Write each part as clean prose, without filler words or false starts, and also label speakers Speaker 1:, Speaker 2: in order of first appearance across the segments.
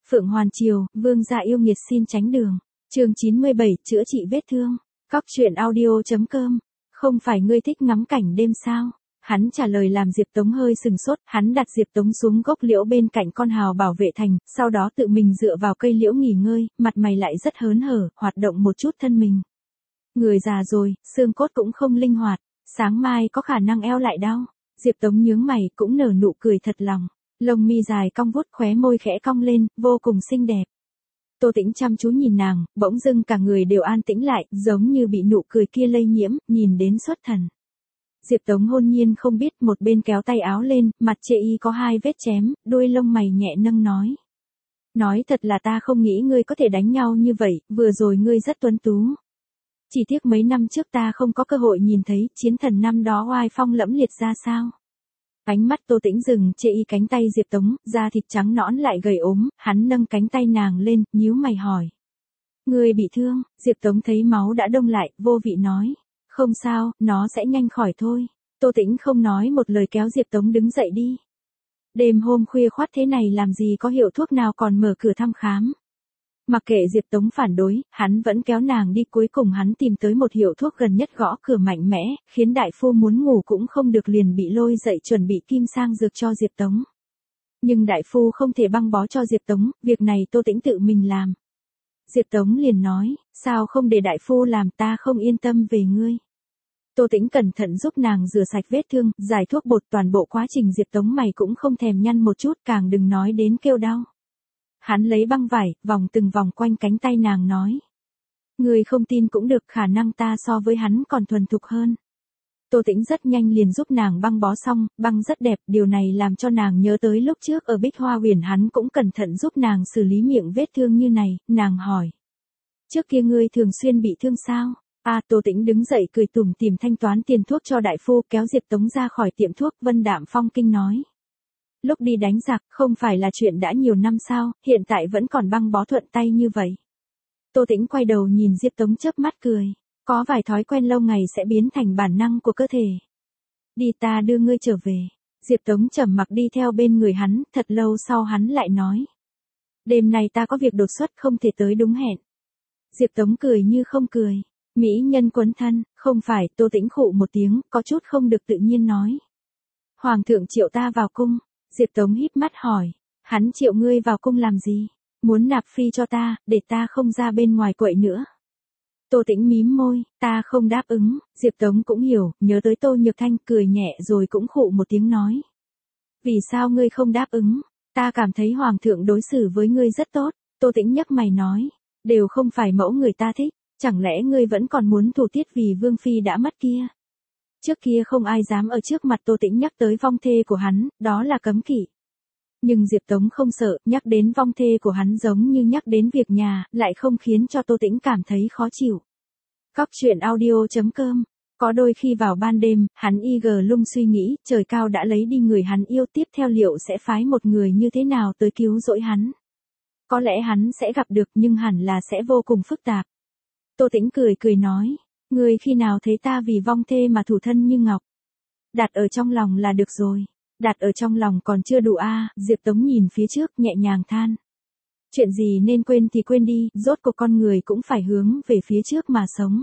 Speaker 1: Phượng Hoàn Triều, vương gia yêu nghiệt xin tránh đường. Chương 97, chữa trị vết thương. Cóc truyện audio.com. Không phải ngươi thích ngắm cảnh đêm sao? Hắn trả lời làm Diệp Tống hơi sừng sốt, hắn đặt Diệp Tống xuống gốc liễu bên cạnh con hào bảo vệ thành, sau đó tự mình dựa vào cây liễu nghỉ ngơi, mặt mày lại rất hớn hở, hoạt động một chút thân mình. Người già rồi, xương cốt cũng không linh hoạt, sáng mai có khả năng eo lại đau. Diệp Tống nhướng mày cũng nở nụ cười thật lòng, lông mi dài cong vuốt, khóe môi khẽ cong lên, vô cùng xinh đẹp. Tô Tĩnh chăm chú nhìn nàng, bỗng dưng cả người đều an tĩnh lại, giống như bị nụ cười kia lây nhiễm, nhìn đến xuất thần. Diệp Tống hôn nhiên không biết, một bên kéo tay áo lên, mặt chê y có 2 vết chém, đuôi lông mày nhẹ nâng nói. Nói thật là ta không nghĩ ngươi có thể đánh nhau như vậy, vừa rồi ngươi rất tuấn tú. Chỉ tiếc mấy năm trước ta không có cơ hội nhìn thấy, chiến thần năm đó oai phong lẫm liệt ra sao. Ánh mắt Tô Tĩnh dừng chê y cánh tay Diệp Tống, da thịt trắng nõn lại gầy ốm, hắn nâng cánh tay nàng lên, nhíu mày hỏi. Ngươi bị thương? Diệp Tống thấy máu đã đông lại, vô vị nói. Không sao, nó sẽ nhanh khỏi thôi. Tô Tĩnh không nói một lời kéo Diệp Tống đứng dậy đi. Đêm hôm khuya khoắt thế này làm gì có hiệu thuốc nào còn mở cửa thăm khám. Mặc kệ Diệp Tống phản đối, hắn vẫn kéo nàng đi, cuối cùng hắn tìm tới một hiệu thuốc gần nhất, gõ cửa mạnh mẽ, khiến đại phu muốn ngủ cũng không được, liền bị lôi dậy chuẩn bị kim sang dược cho Diệp Tống. Nhưng đại phu không thể băng bó cho Diệp Tống, việc này Tô Tĩnh tự mình làm. Diệp Tống liền nói, sao không để đại phu làm, ta không yên tâm về ngươi. Tô Tĩnh cẩn thận giúp nàng rửa sạch vết thương, giải thuốc bột, toàn bộ quá trình Diệp Tống mày cũng không thèm nhăn một chút, càng đừng nói đến kêu đau. Hắn lấy băng vải, vòng từng vòng quanh cánh tay nàng nói. Người không tin cũng được, khả năng ta so với hắn còn thuần thục hơn. Tô Tĩnh rất nhanh liền giúp nàng băng bó xong, băng rất đẹp, điều này làm cho nàng nhớ tới lúc trước ở Bích Hoa Huyền hắn cũng cẩn thận giúp nàng xử lý miệng vết thương như này, nàng hỏi. Trước kia ngươi thường xuyên bị thương sao? Tô Tĩnh đứng dậy cười tủm tỉm thanh toán tiền thuốc cho đại phu, kéo Diệp Tống ra khỏi tiệm thuốc, Vân Đạm Phong Kinh nói. Lúc đi đánh giặc, không phải là chuyện đã nhiều năm sao, hiện tại vẫn còn băng bó thuận tay như vậy. Tô Tĩnh quay đầu nhìn Diệp Tống chớp mắt cười, có vài thói quen lâu ngày sẽ biến thành bản năng của cơ thể. Đi, ta đưa ngươi trở về. Diệp Tống trầm mặc đi theo bên người hắn, thật lâu sau hắn lại nói. Đêm nay ta có việc đột xuất không thể tới đúng hẹn. Diệp Tống cười như không cười. Mỹ nhân quấn thân, không phải, Tô Tĩnh khụ một tiếng, có chút không được tự nhiên nói. Hoàng thượng triệu ta vào cung. Diệp Tống híp mắt hỏi, hắn triệu ngươi vào cung làm gì? Muốn nạp phi cho ta, để ta không ra bên ngoài quậy nữa. Tô Tĩnh mím môi, ta không đáp ứng. Diệp Tống cũng hiểu, nhớ tới Tô Nhược Thanh, cười nhẹ rồi cũng khụ một tiếng nói. Vì sao ngươi không đáp ứng? Ta cảm thấy hoàng thượng đối xử với ngươi rất tốt. Tô Tĩnh nhấc mày nói, đều không phải mẫu người ta thích, chẳng lẽ ngươi vẫn còn muốn thủ tiết vì vương phi đã mất kia? Trước kia không ai dám ở trước mặt Tô Tĩnh nhắc tới vong thê của hắn, đó là cấm kỵ. Nhưng Diệp Tống không sợ, nhắc đến vong thê của hắn giống như nhắc đến việc nhà, lại không khiến cho Tô Tĩnh cảm thấy khó chịu. Cóc truyện audio.com. Có đôi khi vào ban đêm, hắn lung suy nghĩ, trời cao đã lấy đi người hắn yêu, tiếp theo liệu sẽ phái một người như thế nào tới cứu rỗi hắn. Có lẽ hắn sẽ gặp được, nhưng hẳn là sẽ vô cùng phức tạp. Tô Tĩnh cười nói. Ngươi khi nào thấy ta vì vong thê mà thủ thân như ngọc? Đặt ở trong lòng là được rồi. Đặt ở trong lòng còn chưa đủ Diệp Tống nhìn phía trước nhẹ nhàng than. Chuyện gì nên quên thì quên đi, rốt cuộc con người cũng phải hướng về phía trước mà sống.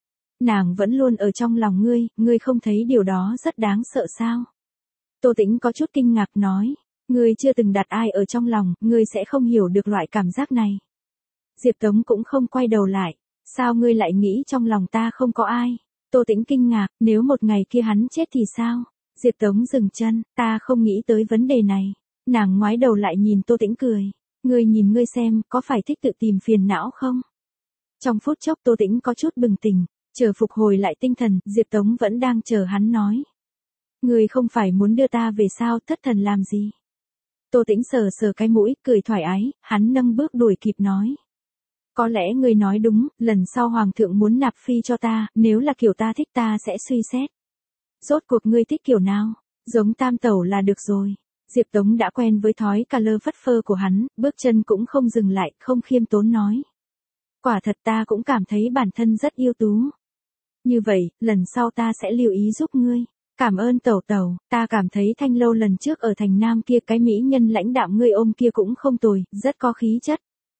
Speaker 1: Nàng vẫn luôn ở trong lòng ngươi không thấy điều đó rất đáng sợ sao? Tô Tĩnh có chút kinh ngạc nói. Ngươi chưa từng đặt ai ở trong lòng, ngươi sẽ không hiểu được loại cảm giác này. Diệp Tống cũng không quay đầu lại. Sao ngươi lại nghĩ trong lòng ta không có ai? Tô Tĩnh kinh ngạc, nếu một ngày kia hắn chết thì sao? Diệp Tống dừng chân, ta không nghĩ tới vấn đề này. Nàng ngoái đầu lại nhìn Tô Tĩnh cười. Ngươi nhìn ngươi xem, có phải thích tự tìm phiền não không? Trong phút chốc Tô Tĩnh có chút bừng tỉnh, chờ phục hồi lại tinh thần, Diệp Tống vẫn đang chờ hắn nói. Ngươi không phải muốn đưa ta về sao, thất thần làm gì? Tô Tĩnh sờ cái mũi, cười thoải ái, hắn nâng bước đuổi kịp nói. Có lẽ ngươi nói đúng, lần sau hoàng thượng muốn nạp phi cho ta, nếu là kiểu ta thích ta sẽ suy xét. Rốt cuộc ngươi thích kiểu nào? Giống tam tẩu là được rồi. Diệp Tống đã quen với thói cà lơ phất phơ của hắn, bước chân cũng không dừng lại, không khiêm tốn nói. Quả thật ta cũng cảm thấy bản thân rất ưu tú. Như vậy, lần sau ta sẽ lưu ý giúp ngươi. Cảm ơn tẩu tẩu, ta cảm thấy Thanh Lâu lần trước ở thành Nam kia cái mỹ nhân lãnh đạo ngươi ôm kia cũng không tồi, rất có khí chất.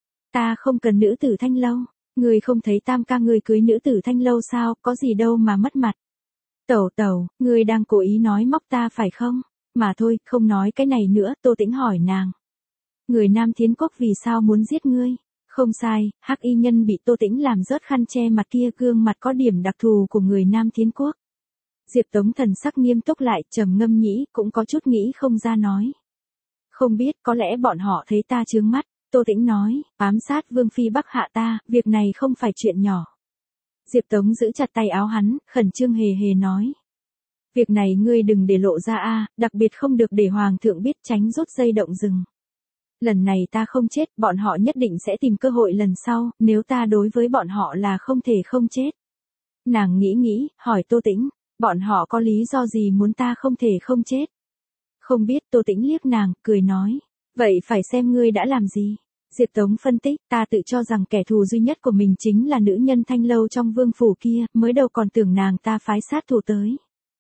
Speaker 1: Ta không cần nữ tử Thanh Lâu, ngươi không thấy tam ca ngươi cưới nữ tử Thanh Lâu sao, có gì đâu mà mất mặt. Tẩu tẩu, ngươi đang cố ý nói móc ta phải không? Mà thôi, không nói cái này nữa, Tô Tĩnh hỏi nàng. Người Nam Thiến Quốc vì sao muốn giết ngươi? Không sai, hắc y nhân bị Tô Tĩnh làm rớt khăn che mặt kia, gương mặt có điểm đặc thù của người Nam Thiến Quốc. Diệp Tống thần sắc nghiêm túc lại, trầm ngâm nghĩ, cũng có chút nghĩ không ra nói. Không biết, có lẽ bọn họ thấy ta chướng mắt. Tô Tĩnh nói, ám sát Vương Phi Bắc hạ ta, việc này không phải chuyện nhỏ. Diệp Tống giữ chặt tay áo hắn, khẩn trương hề hề nói. Việc này ngươi đừng để lộ ra a, đặc biệt không được để Hoàng thượng biết, tránh rút dây động rừng. Lần này ta không chết, bọn họ nhất định sẽ tìm cơ hội lần sau, nếu ta đối với bọn họ là không thể không chết. Nàng nghĩ, hỏi Tô Tĩnh, bọn họ có lý do gì muốn ta không thể không chết? Không biết. Tô Tĩnh liếc nàng, cười nói. Vậy phải xem ngươi đã làm gì. Diệp Tống phân tích, ta tự cho rằng kẻ thù duy nhất của mình chính là nữ nhân Thanh Lâu trong vương phủ kia, mới đầu còn tưởng nàng ta phái sát thủ tới.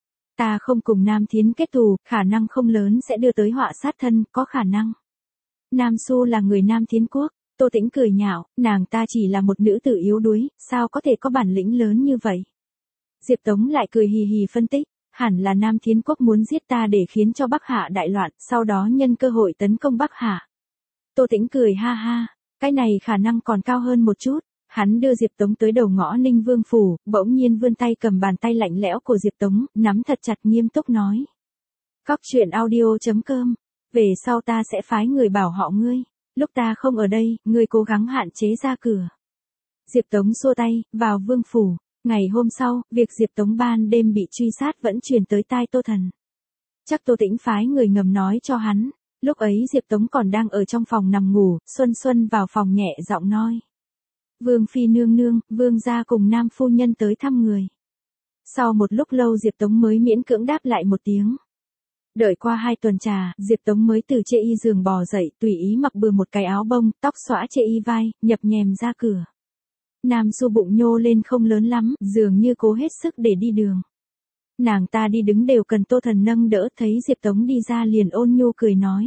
Speaker 1: Ta không cùng Nam Thiến kết thù, khả năng không lớn sẽ đưa tới họa sát thân, có khả năng. Nam Xu là người Nam Thiến Quốc. Tô Tĩnh cười nhạo, nàng ta chỉ là một nữ tử yếu đuối, sao có thể có bản lĩnh lớn như vậy. Diệp Tống lại cười hì hì phân tích, hẳn là Nam Thiến Quốc muốn giết ta để khiến cho Bắc Hạ đại loạn, sau đó nhân cơ hội tấn công Bắc Hạ. Tô Tĩnh cười ha ha, cái này khả năng còn cao hơn một chút. Hắn đưa Diệp Tống tới đầu ngõ Ninh Vương phủ, bỗng nhiên vươn tay cầm bàn tay lạnh lẽo của Diệp Tống, nắm thật chặt nghiêm túc nói. Cóc truyện audio.com, về sau ta sẽ phái người bảo họ ngươi, lúc ta không ở đây, ngươi cố gắng hạn chế ra cửa. Diệp Tống xua tay, vào vương phủ. Ngày hôm sau, việc Diệp Tống ban đêm bị truy sát vẫn truyền tới tai Tô Thần. Chắc Tô Tĩnh phái người ngầm nói cho hắn. Lúc ấy Diệp Tống còn đang ở trong phòng nằm ngủ, Xuân vào phòng nhẹ giọng nói. Vương Phi nương nương, Vương gia cùng Nam phu nhân tới thăm người. Sau một lúc lâu Diệp Tống mới miễn cưỡng đáp lại một tiếng. Đợi qua 2 tuần trà, Diệp Tống mới từ chê y giường bò dậy, tùy ý mặc bừa một cái áo bông, tóc xõa chê y vai, nhập nhèm ra cửa. Nam Xu bụng nhô lên không lớn lắm, dường như cố hết sức để đi đường. Nàng ta đi đứng đều cần Tô Thần nâng đỡ, thấy Diệp Tống đi ra liền ôn nhu cười nói.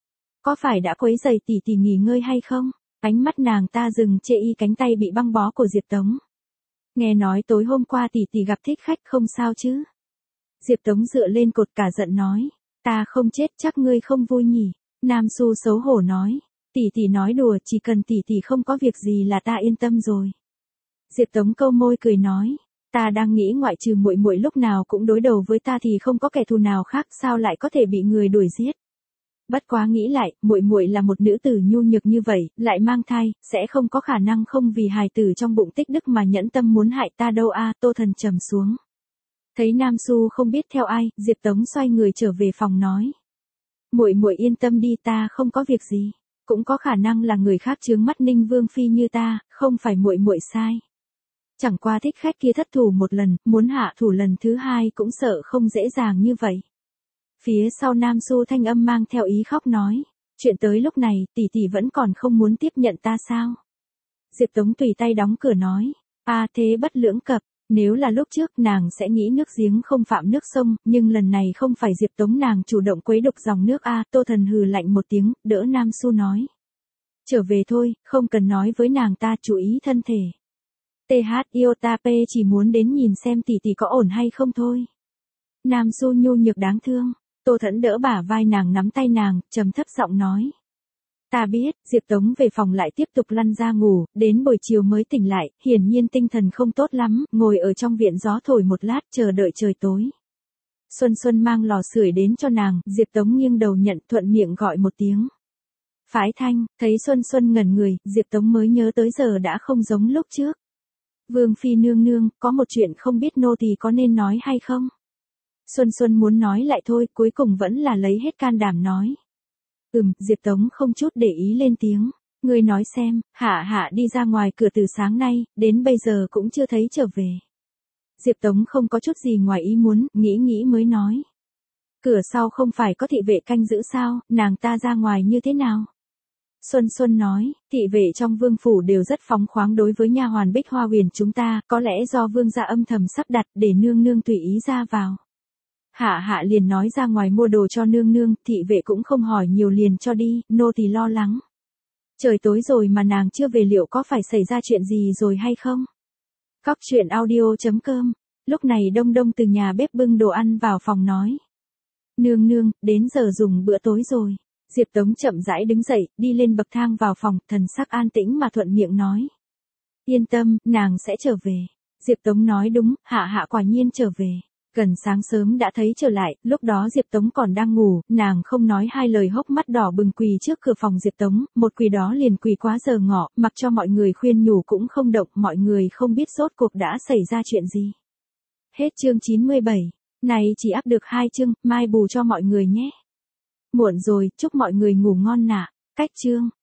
Speaker 1: Có phải đã quấy rầy tỷ tỷ nghỉ ngơi hay không? Ánh mắt nàng ta dừng chê y cánh tay bị băng bó của Diệp Tống. Nghe nói tối hôm qua tỷ tỷ gặp thích khách không sao chứ? Diệp Tống dựa lên cột cả giận nói. Ta không chết chắc ngươi không vui nhỉ? Nam Xu xấu hổ nói. Tỷ tỷ nói đùa, chỉ cần tỷ tỷ không có việc gì là ta yên tâm rồi. Diệp Tống câu môi cười nói. Ta đang nghĩ ngoại trừ muội muội lúc nào cũng đối đầu với ta thì không có kẻ thù nào khác, sao lại có thể bị người đuổi giết. Bất quá nghĩ lại, muội muội là một nữ tử nhu nhược như vậy, lại mang thai, sẽ không có khả năng không vì hài tử trong bụng tích đức mà nhẫn tâm muốn hại ta đâu a. Tô Thần trầm xuống. Thấy Nam Xu không biết theo ai, Diệp Tống xoay người trở về phòng nói. Muội muội yên tâm đi, ta không có việc gì. Cũng có khả năng là người khác chướng mắt Ninh Vương Phi như ta, không phải muội muội sai. Chẳng qua thích khách kia thất thủ một lần, muốn hạ thủ lần thứ 2 cũng sợ không dễ dàng như vậy. Phía sau Nam Xu thanh âm mang theo ý khóc nói. Chuyện tới lúc này, tỷ tỷ vẫn còn không muốn tiếp nhận ta sao? Diệp Tống tùy tay đóng cửa nói. Thế bất lưỡng cập, nếu là lúc trước nàng sẽ nghĩ nước giếng không phạm nước sông, nhưng lần này không phải Diệp Tống nàng chủ động quấy đục dòng nước Tô Thần hừ lạnh một tiếng, đỡ Nam Xu nói. Trở về thôi, không cần nói với nàng ta, chú ý thân thể. THIOTAP chỉ muốn đến nhìn xem tỷ tỷ có ổn hay không thôi. Nam Xu nhu nhược đáng thương. Tô Thẫn đỡ bả vai nàng, nắm tay nàng, trầm thấp giọng nói. Ta biết. Diệp Tống về phòng lại tiếp tục lăn ra ngủ, đến buổi chiều mới tỉnh lại, hiển nhiên tinh thần không tốt lắm, ngồi ở trong viện gió thổi một lát chờ đợi trời tối. Xuân mang lò sưởi đến cho nàng, Diệp Tống nghiêng đầu nhận, thuận miệng gọi một tiếng. Phái Thanh. Thấy Xuân ngẩn người, Diệp Tống mới nhớ tới giờ đã không giống lúc trước. Vương Phi nương nương, có một chuyện không biết nô tỳ có nên nói hay không? Xuân muốn nói lại thôi, cuối cùng vẫn là lấy hết can đảm nói. Diệp Tống không chút để ý lên tiếng. Ngươi nói xem, Hạ đi ra ngoài cửa từ sáng nay, đến bây giờ cũng chưa thấy trở về. Diệp Tống không có chút gì ngoài ý muốn, nghĩ mới nói. Cửa sau không phải có thị vệ canh giữ sao, nàng ta ra ngoài như thế nào? Xuân nói, thị vệ trong vương phủ đều rất phóng khoáng đối với nha hoàn Bích Hoa Huyền chúng ta, có lẽ do vương gia âm thầm sắp đặt để nương nương tùy ý ra vào. Hạ Hạ liền nói ra ngoài mua đồ cho nương nương, thị vệ cũng không hỏi nhiều liền cho đi, nô tỳ lo lắng. Trời tối rồi mà nàng chưa về liệu có phải xảy ra chuyện gì rồi hay không? Cóc truyện audio.com. Lúc này Đông Đông từ nhà bếp bưng đồ ăn vào phòng nói. Nương nương, đến giờ dùng bữa tối rồi. Diệp Tống chậm rãi đứng dậy, đi lên bậc thang vào phòng, thần sắc an tĩnh mà thuận miệng nói. Yên tâm, nàng sẽ trở về. Diệp Tống nói đúng, Hạ Hạ quả nhiên trở về. Cần sáng sớm đã thấy trở lại, lúc đó Diệp Tống còn đang ngủ, nàng không nói hai lời hốc mắt đỏ bừng quỳ trước cửa phòng Diệp Tống, một quỳ đó liền quỳ quá giờ ngọ, mặc cho mọi người khuyên nhủ cũng không động, mọi người không biết rốt cuộc đã xảy ra chuyện gì. Hết chương 97, này chỉ áp được 2 chương, mai bù cho mọi người nhé. Muộn rồi, chúc mọi người ngủ ngon nạ, cách chương.